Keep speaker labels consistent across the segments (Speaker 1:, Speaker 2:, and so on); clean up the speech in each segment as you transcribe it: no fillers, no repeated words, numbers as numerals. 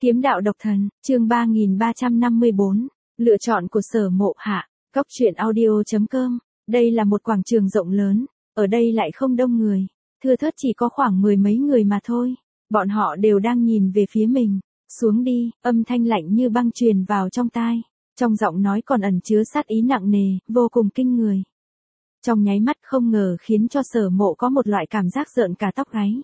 Speaker 1: Kiếm đạo độc thần, chương 3354, lựa chọn của Sở Mộ hạ, Góc truyện audio.com. Đây là một quảng trường rộng lớn, ở đây lại không đông người, thưa thớt chỉ có khoảng mười mấy người mà thôi. Bọn họ đều đang nhìn về phía mình. Xuống đi, âm thanh lạnh như băng truyền vào trong tai. Trong giọng nói còn ẩn chứa sát ý nặng nề, vô cùng kinh người. Trong nháy mắt không ngờ khiến cho Sở Mộ có một loại cảm giác rợn cả tóc gáy.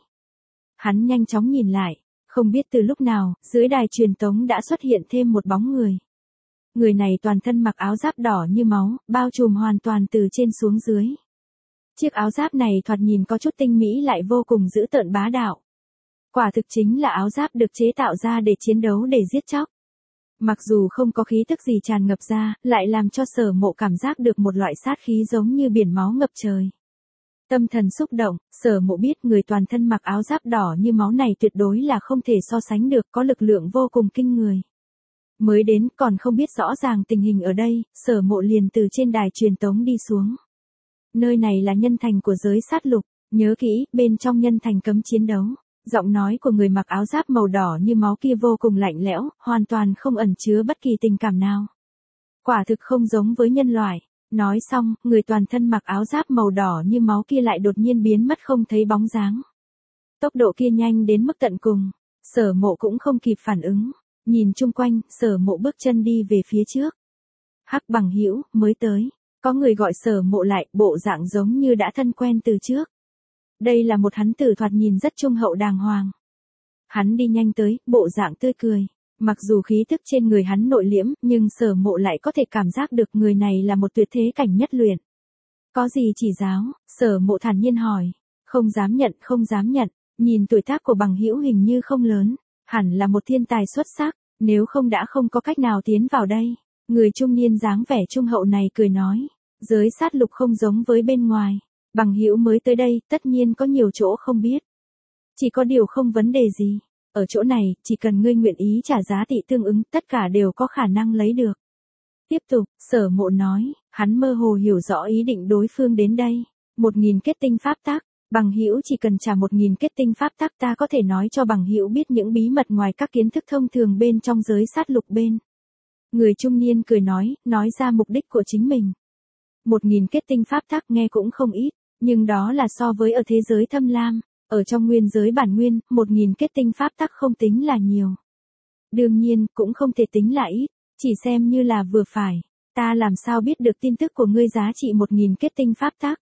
Speaker 1: Hắn nhanh chóng nhìn lại. Không biết từ lúc nào, dưới đài truyền tống đã xuất hiện thêm một bóng người. Người này toàn thân mặc áo giáp đỏ như máu, bao trùm hoàn toàn từ trên xuống dưới. Chiếc áo giáp này thoạt nhìn có chút tinh mỹ lại vô cùng dữ tợn bá đạo. Quả thực chính là áo giáp được chế tạo ra để chiến đấu để giết chóc. Mặc dù không có khí tức gì tràn ngập ra, lại làm cho Sở Mộ cảm giác được một loại sát khí giống như biển máu ngập trời. Tâm thần xúc động, Sở Mộ biết người toàn thân mặc áo giáp đỏ như máu này tuyệt đối là không thể so sánh được, có lực lượng vô cùng kinh người. Mới đến còn không biết rõ ràng tình hình ở đây, Sở Mộ liền từ trên đài truyền tống đi xuống. Nơi này là nhân thành của giới sát lục, nhớ kỹ, bên trong nhân thành cấm chiến đấu. Giọng nói của người mặc áo giáp màu đỏ như máu kia vô cùng lạnh lẽo, hoàn toàn không ẩn chứa bất kỳ tình cảm nào. Quả thực không giống với nhân loại. Nói xong, người toàn thân mặc áo giáp màu đỏ như máu kia lại đột nhiên biến mất không thấy bóng dáng. Tốc độ kia nhanh đến mức tận cùng, Sở Mộ cũng không kịp phản ứng. Nhìn chung quanh, Sở Mộ bước chân đi về phía trước. Hắc Bằng Hữu mới tới, có người gọi Sở Mộ lại, bộ dạng giống như đã thân quen từ trước. Đây là một hắn tử thoạt nhìn rất trung hậu đàng hoàng. Hắn đi nhanh tới, bộ dạng tươi cười. Mặc dù khí tức trên người hắn nội liễm, nhưng Sở Mộ lại có thể cảm giác được người này là một tuyệt thế cảnh nhất luyện. Có gì chỉ giáo? Sở Mộ thản nhiên hỏi. Không dám nhận, không dám nhận. Nhìn tuổi tác của Bằng Hữu hình như không lớn, hẳn là một thiên tài xuất sắc, nếu không đã không có cách nào tiến vào đây. Người trung niên dáng vẻ trung hậu này cười nói. Giới sát lục không giống với bên ngoài. Bằng Hữu mới tới đây, tất nhiên có nhiều chỗ không biết. Chỉ có điều không vấn đề gì. Ở chỗ này, chỉ cần ngươi nguyện ý trả giá trị tương ứng, tất cả đều có khả năng lấy được. Tiếp tục, Sở Mộ nói, hắn mơ hồ hiểu rõ ý định đối phương đến đây. 1000 kết tinh pháp tắc, Bằng Hữu chỉ cần trả 1000 kết tinh pháp tắc ta có thể nói cho Bằng Hữu biết những bí mật ngoài các kiến thức thông thường bên trong giới sát lục bên. Người trung niên cười nói ra mục đích của chính mình. 1000 kết tinh pháp tắc nghe cũng không ít, nhưng đó là so với ở thế giới thâm lam. Ở trong nguyên giới bản nguyên, 1000 kết tinh pháp tắc không tính là nhiều. Đương nhiên, cũng không thể tính là ít, chỉ xem như là vừa phải. Ta làm sao biết được tin tức của ngươi giá trị 1000 kết tinh pháp tắc?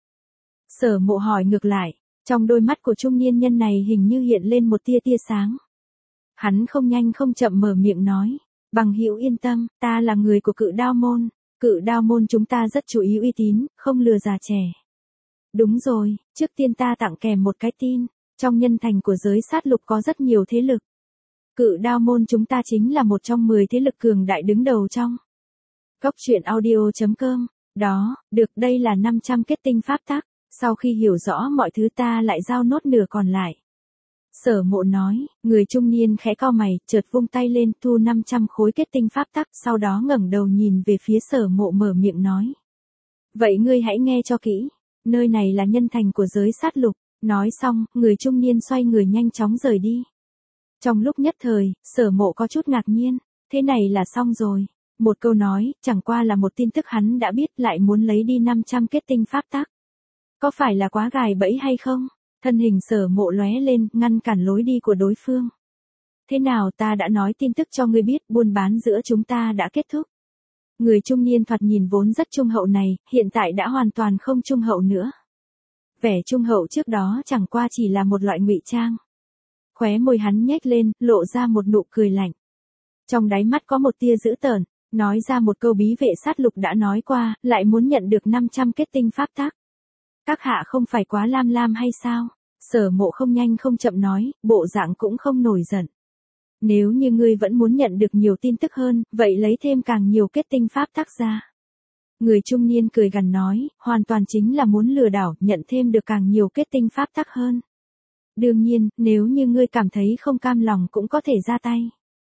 Speaker 1: Sở Mộ hỏi ngược lại, trong đôi mắt của trung niên nhân này hình như hiện lên một tia sáng. Hắn không nhanh không chậm mở miệng nói, Bằng Hữu yên tâm, ta là người của Cự Đao môn. Cự Đao môn chúng ta rất chú ý uy tín, không lừa già trẻ. Đúng rồi, trước tiên ta tặng kèm một cái tin. Trong nhân thành của giới sát lục có rất nhiều thế lực. Cự Đao môn chúng ta chính là một trong 10 thế lực cường đại đứng đầu trong. Góc truyện audio.com. Đó, được, đây là 500 kết tinh pháp tắc. Sau khi hiểu rõ mọi thứ ta lại giao nốt nửa còn lại. Sở Mộ nói, người trung niên khẽ cau mày, chợt vung tay lên thu 500 khối kết tinh pháp tắc, sau đó ngẩng đầu nhìn về phía Sở Mộ mở miệng nói. Vậy ngươi hãy nghe cho kỹ, nơi này là nhân thành của giới sát lục. Nói xong, người trung niên xoay người nhanh chóng rời đi. Trong lúc nhất thời, Sở Mộ có chút ngạc nhiên, thế này là xong rồi. Một câu nói, chẳng qua là một tin tức hắn đã biết lại muốn lấy đi 500 kết tinh pháp tắc. Có phải là quá gài bẫy hay không? Thân hình Sở Mộ lóe lên, ngăn cản lối đi của đối phương. Thế nào ta đã nói tin tức cho ngươi biết, buôn bán giữa chúng ta đã kết thúc. Người trung niên thoạt nhìn vốn rất trung hậu này, hiện tại đã hoàn toàn không trung hậu nữa. Vẻ trung hậu trước đó chẳng qua chỉ là một loại ngụy trang. Khóe môi hắn nhếch lên, lộ ra một nụ cười lạnh. Trong đáy mắt có một tia dữ tợn, nói ra một câu bí vệ sát lục đã nói qua, lại muốn nhận được 500 kết tinh pháp tắc. Các hạ không phải quá lam hay sao? Sở Mộ không nhanh không chậm nói, bộ dạng cũng không nổi giận. Nếu như ngươi vẫn muốn nhận được nhiều tin tức hơn, vậy lấy thêm càng nhiều kết tinh pháp tắc ra. Người trung niên cười gằn nói, hoàn toàn chính là muốn lừa đảo, nhận thêm được càng nhiều kết tinh pháp tắc hơn. Đương nhiên, nếu như ngươi cảm thấy không cam lòng cũng có thể ra tay.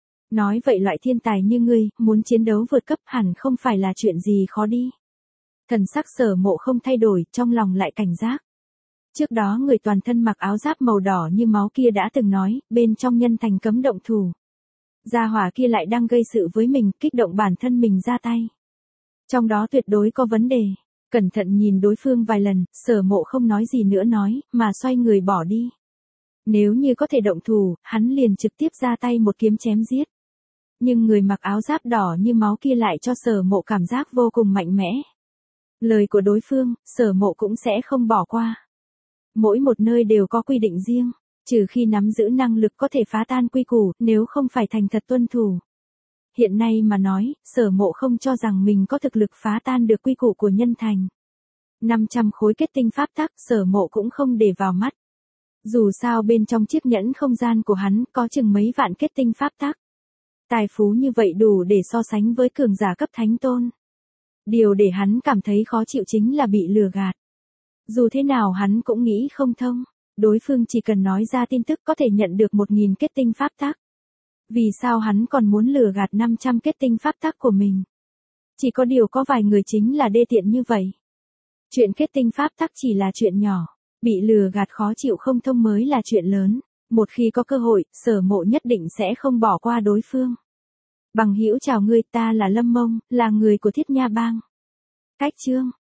Speaker 1: Nói vậy loại thiên tài như ngươi, muốn chiến đấu vượt cấp hẳn không phải là chuyện gì khó đi. Thần sắc Sở Mộ không thay đổi, trong lòng lại cảnh giác. Trước đó người toàn thân mặc áo giáp màu đỏ như máu kia đã từng nói, bên trong nhân thành cấm động thủ. Gia hỏa kia lại đang gây sự với mình, kích động bản thân mình ra tay. Trong đó tuyệt đối có vấn đề. Cẩn thận nhìn đối phương vài lần, Sở Mộ không nói gì nữa nói, mà xoay người bỏ đi. Nếu như có thể động thủ, hắn liền trực tiếp ra tay một kiếm chém giết. Nhưng người mặc áo giáp đỏ như máu kia lại cho Sở Mộ cảm giác vô cùng mạnh mẽ. Lời của đối phương, Sở Mộ cũng sẽ không bỏ qua. Mỗi một nơi đều có quy định riêng, trừ khi nắm giữ năng lực có thể phá tan quy củ, nếu không phải thành thật tuân thủ. Hiện nay mà nói, Sở Mộ không cho rằng mình có thực lực phá tan được quy củ của nhân thành. 500 khối kết tinh pháp tắc, Sở Mộ cũng không để vào mắt. Dù sao bên trong chiếc nhẫn không gian của hắn có chừng mấy vạn kết tinh pháp tắc. Tài phú như vậy đủ để so sánh với cường giả cấp thánh tôn. Điều để hắn cảm thấy khó chịu chính là bị lừa gạt. Dù thế nào hắn cũng nghĩ không thông, đối phương chỉ cần nói ra tin tức có thể nhận được 1000 kết tinh pháp tắc. Vì sao hắn còn muốn lừa gạt 500 kết tinh pháp tắc của mình? Chỉ có điều có vài người chính là đê tiện như vậy. Chuyện kết tinh pháp tắc chỉ là chuyện nhỏ, bị lừa gạt khó chịu không thông mới là chuyện lớn. Một khi có cơ hội, Sở Mộ nhất định sẽ không bỏ qua đối phương. Bằng hữu chào ngươi, ta là Lâm Mông, là người của Thiết Nha Bang. Cách chương